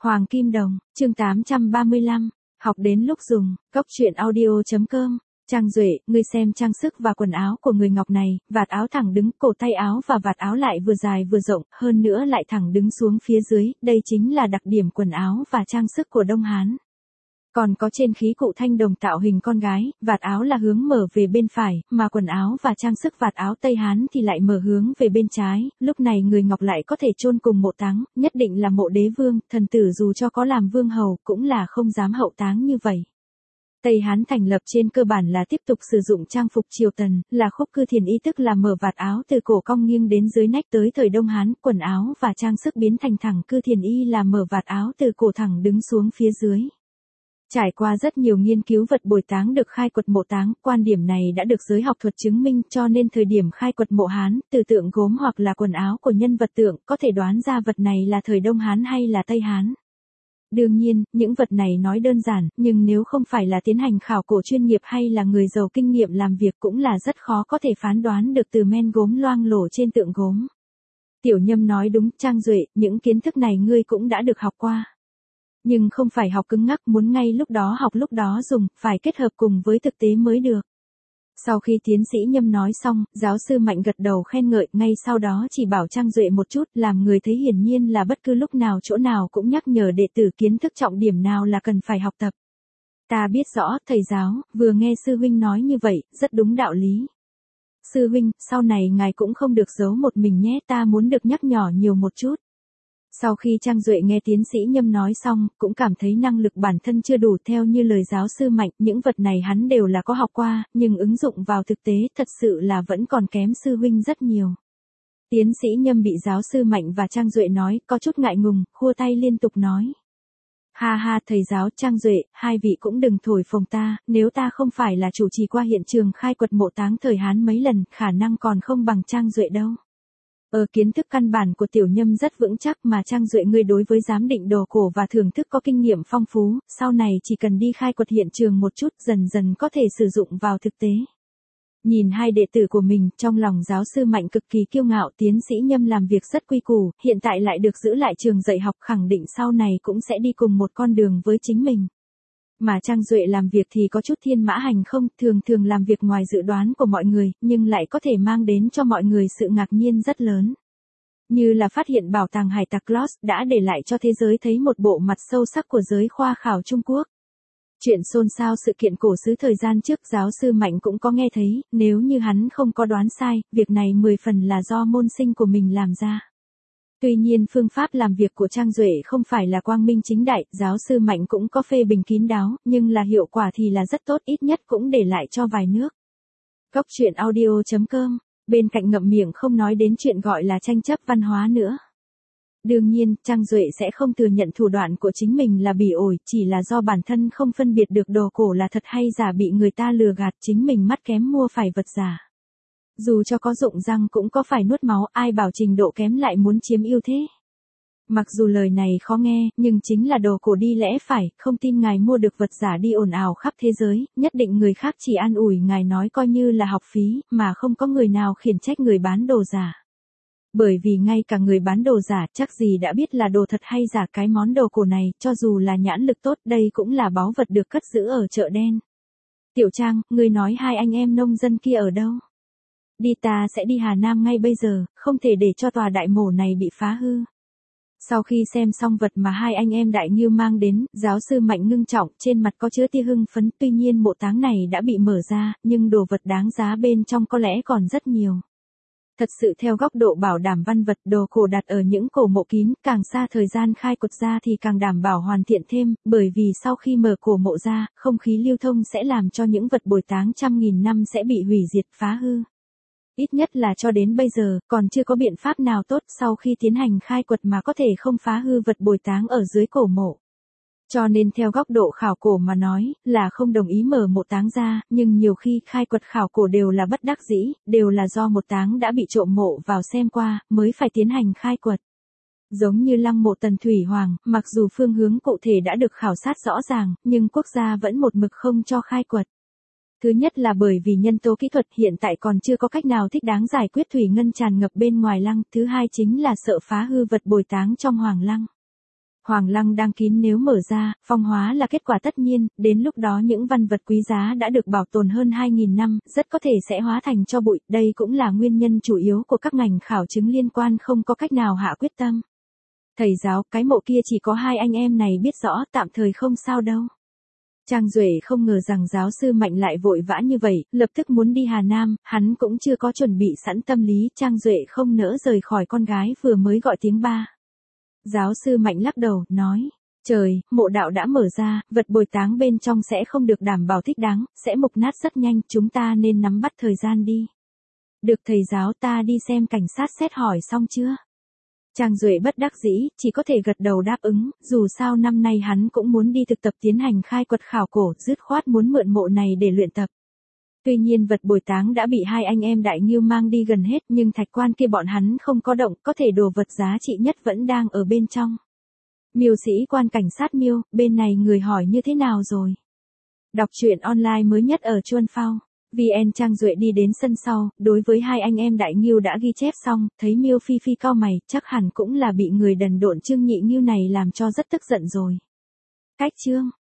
Hoàng Kim Đồng, chương 835, học đến lúc dùng, cốc truyện audio.com. Trang Duệ, ngươi xem trang sức và quần áo của người Ngọc này, vạt áo thẳng đứng, cổ tay áo và vạt áo lại vừa dài vừa rộng, hơn nữa lại thẳng đứng xuống phía dưới, đây chính là đặc điểm quần áo và trang sức của Đông Hán. Còn có trên khí cụ thanh đồng tạo hình con gái, vạt áo là hướng mở về bên phải, mà quần áo và trang sức vạt áo Tây Hán thì lại mở hướng về bên trái, lúc này người Ngọc lại có thể chôn cùng mộ táng, nhất định là mộ đế vương, thần tử dù cho có làm vương hầu, cũng là không dám hậu táng như vậy. Tây Hán thành lập trên cơ bản là tiếp tục sử dụng trang phục triều tần, là khúc cư thiền y, tức là mở vạt áo từ cổ cong nghiêng đến dưới nách. Tới thời Đông Hán, quần áo và trang sức biến thành thẳng cư thiền y, là mở vạt áo từ cổ thẳng đứng xuống phía dưới. Trải qua rất nhiều nghiên cứu vật bồi táng được khai quật mộ táng, quan điểm này đã được giới học thuật chứng minh, cho nên thời điểm khai quật mộ Hán, từ tượng gốm hoặc là quần áo của nhân vật tượng, có thể đoán ra vật này là thời Đông Hán hay là Tây Hán. Đương nhiên, những vật này nói đơn giản, nhưng nếu không phải là tiến hành khảo cổ chuyên nghiệp hay là người giàu kinh nghiệm làm việc cũng là rất khó có thể phán đoán được từ men gốm loang lổ trên tượng gốm. Tiểu Nhâm nói đúng, Trang Duệ, những kiến thức này ngươi cũng đã được học qua. Nhưng không phải học cứng ngắc, muốn ngay lúc đó học lúc đó dùng, phải kết hợp cùng với thực tế mới được. Sau khi tiến sĩ Nhâm nói xong, giáo sư Mạnh gật đầu khen ngợi, ngay sau đó chỉ bảo Trang Duệ một chút, làm người thấy hiển nhiên là bất cứ lúc nào chỗ nào cũng nhắc nhở đệ tử kiến thức trọng điểm nào là cần phải học tập. Ta biết rõ, thầy giáo, vừa nghe sư huynh nói như vậy, rất đúng đạo lý. Sư huynh, sau này ngài cũng không được giấu một mình nhé, ta muốn được nhắc nhở nhiều một chút. Sau khi Trang Duệ nghe tiến sĩ Nhâm nói xong, cũng cảm thấy năng lực bản thân chưa đủ, theo như lời giáo sư Mạnh, những vật này hắn đều là có học qua, nhưng ứng dụng vào thực tế thật sự là vẫn còn kém sư huynh rất nhiều. Tiến sĩ Nhâm bị giáo sư Mạnh và Trang Duệ nói, có chút ngại ngùng, khua tay liên tục nói. Ha ha, thầy giáo, Trang Duệ, hai vị cũng đừng thổi phồng ta, nếu ta không phải là chủ trì qua hiện trường khai quật mộ táng thời Hán mấy lần, khả năng còn không bằng Trang Duệ đâu. Kiến thức căn bản của Tiểu Nhâm rất vững chắc, mà Trang Duệ ngươi đối với giám định đồ cổ và thưởng thức có kinh nghiệm phong phú, sau này chỉ cần đi khai quật hiện trường một chút, dần dần có thể sử dụng vào thực tế. Nhìn hai đệ tử của mình, trong lòng giáo sư Mạnh cực kỳ kiêu ngạo, tiến sĩ Nhâm làm việc rất quy củ, hiện tại lại được giữ lại trường dạy học, khẳng định sau này cũng sẽ đi cùng một con đường với chính mình. Mà Trang Duệ làm việc thì có chút thiên mã hành không, thường làm việc ngoài dự đoán của mọi người, nhưng lại có thể mang đến cho mọi người sự ngạc nhiên rất lớn. Như là phát hiện bảo tàng hải tặc Lost đã để lại cho thế giới thấy một bộ mặt sâu sắc của giới khoa khảo Trung Quốc. Chuyện xôn xao sự kiện cổ xứ thời gian trước, giáo sư Mạnh cũng có nghe thấy, nếu như hắn không có đoán sai, việc này 10 phần là do môn sinh của mình làm ra. Tuy nhiên phương pháp làm việc của Trang Duệ không phải là quang minh chính đại, giáo sư Mạnh cũng có phê bình kín đáo, nhưng là hiệu quả thì là rất tốt, ít nhất cũng để lại cho vài nước. Cốc truyện audio.com, bên cạnh ngậm miệng không nói đến chuyện gọi là tranh chấp văn hóa nữa. Đương nhiên, Trang Duệ sẽ không thừa nhận thủ đoạn của chính mình là bỉ ổi, chỉ là do bản thân không phân biệt được đồ cổ là thật hay giả, bị người ta lừa gạt, chính mình mắt kém mua phải vật giả. Dù cho có rụng răng cũng có phải nuốt máu, ai bảo trình độ kém lại muốn chiếm ưu thế. Mặc dù lời này khó nghe, nhưng chính là đồ cổ đi lẽ phải, không tin ngài mua được vật giả đi ồn ào khắp thế giới, nhất định người khác chỉ an ủi ngài nói coi như là học phí, mà không có người nào khiển trách người bán đồ giả. Bởi vì ngay cả người bán đồ giả chắc gì đã biết là đồ thật hay giả, cái món đồ cổ này, cho dù là nhãn lực tốt, đây cũng là báu vật được cất giữ ở chợ đen. Tiểu Trang, ngươi nói hai anh em nông dân kia ở đâu? Đi, ta sẽ đi Hà Nam ngay bây giờ, không thể để cho tòa đại mổ này bị phá hư. Sau khi xem xong vật mà hai anh em Đại Ngưu mang đến, giáo sư Mạnh ngưng trọng, trên mặt có chứa tia hưng phấn, tuy nhiên mộ táng này đã bị mở ra, nhưng đồ vật đáng giá bên trong có lẽ còn rất nhiều. Thật sự theo góc độ bảo đảm văn vật, đồ cổ đặt ở những cổ mộ kín, càng xa thời gian khai quật ra thì càng đảm bảo hoàn thiện thêm, bởi vì sau khi mở cổ mộ ra, không khí lưu thông sẽ làm cho những vật bồi táng trăm nghìn năm sẽ bị hủy diệt, phá hư. Ít nhất là cho đến bây giờ, còn chưa có biện pháp nào tốt sau khi tiến hành khai quật mà có thể không phá hư vật bồi táng ở dưới cổ mộ. Cho nên theo góc độ khảo cổ mà nói, là không đồng ý mở mộ táng ra, nhưng nhiều khi khai quật khảo cổ đều là bất đắc dĩ, đều là do một táng đã bị trộm mộ vào xem qua, mới phải tiến hành khai quật. Giống như lăng mộ Tần Thủy Hoàng, mặc dù phương hướng cụ thể đã được khảo sát rõ ràng, nhưng quốc gia vẫn một mực không cho khai quật. Thứ nhất là bởi vì nhân tố kỹ thuật hiện tại còn chưa có cách nào thích đáng giải quyết thủy ngân tràn ngập bên ngoài lăng, thứ hai chính là sợ phá hư vật bồi táng trong hoàng lăng. Hoàng lăng đang kín, nếu mở ra, phong hóa là kết quả tất nhiên, đến lúc đó những văn vật quý giá đã được bảo tồn hơn 2.000 năm, rất có thể sẽ hóa thành tro bụi, đây cũng là nguyên nhân chủ yếu của các ngành khảo chứng liên quan không có cách nào hạ quyết tâm. Thầy giáo, cái mộ kia chỉ có hai anh em này biết rõ, tạm thời không sao đâu. Trang Duệ không ngờ rằng giáo sư Mạnh lại vội vã như vậy, lập tức muốn đi Hà Nam, hắn cũng chưa có chuẩn bị sẵn tâm lý, Trang Duệ không nỡ rời khỏi con gái vừa mới gọi tiếng ba. Giáo sư Mạnh lắc đầu, nói, trời, mộ đạo đã mở ra, vật bồi táng bên trong sẽ không được đảm bảo thích đáng, sẽ mục nát rất nhanh, chúng ta nên nắm bắt thời gian đi. Được thầy giáo, ta đi xem. Cảnh sát xét hỏi xong chưa? Trang Duệ bất đắc dĩ, chỉ có thể gật đầu đáp ứng, dù sao năm nay hắn cũng muốn đi thực tập tiến hành khai quật khảo cổ, dứt khoát muốn mượn mộ này để luyện tập. Tuy nhiên vật bồi táng đã bị hai anh em Đại Ngưu mang đi gần hết, nhưng thạch quan kia bọn hắn không có động, có thể đồ vật giá trị nhất vẫn đang ở bên trong. Miêu sĩ quan cảnh sát Miêu, bên này người hỏi như thế nào rồi? Đọc truyện online mới nhất ở Chuan Phao. VN. Trang Duệ đi đến sân sau, đối với hai anh em Đại Ngưu đã ghi chép xong, thấy Miêu Phi Phi cau mày, chắc hẳn cũng là bị người đần độn Trương Nhị Ngưu này làm cho rất tức giận rồi. Cách chương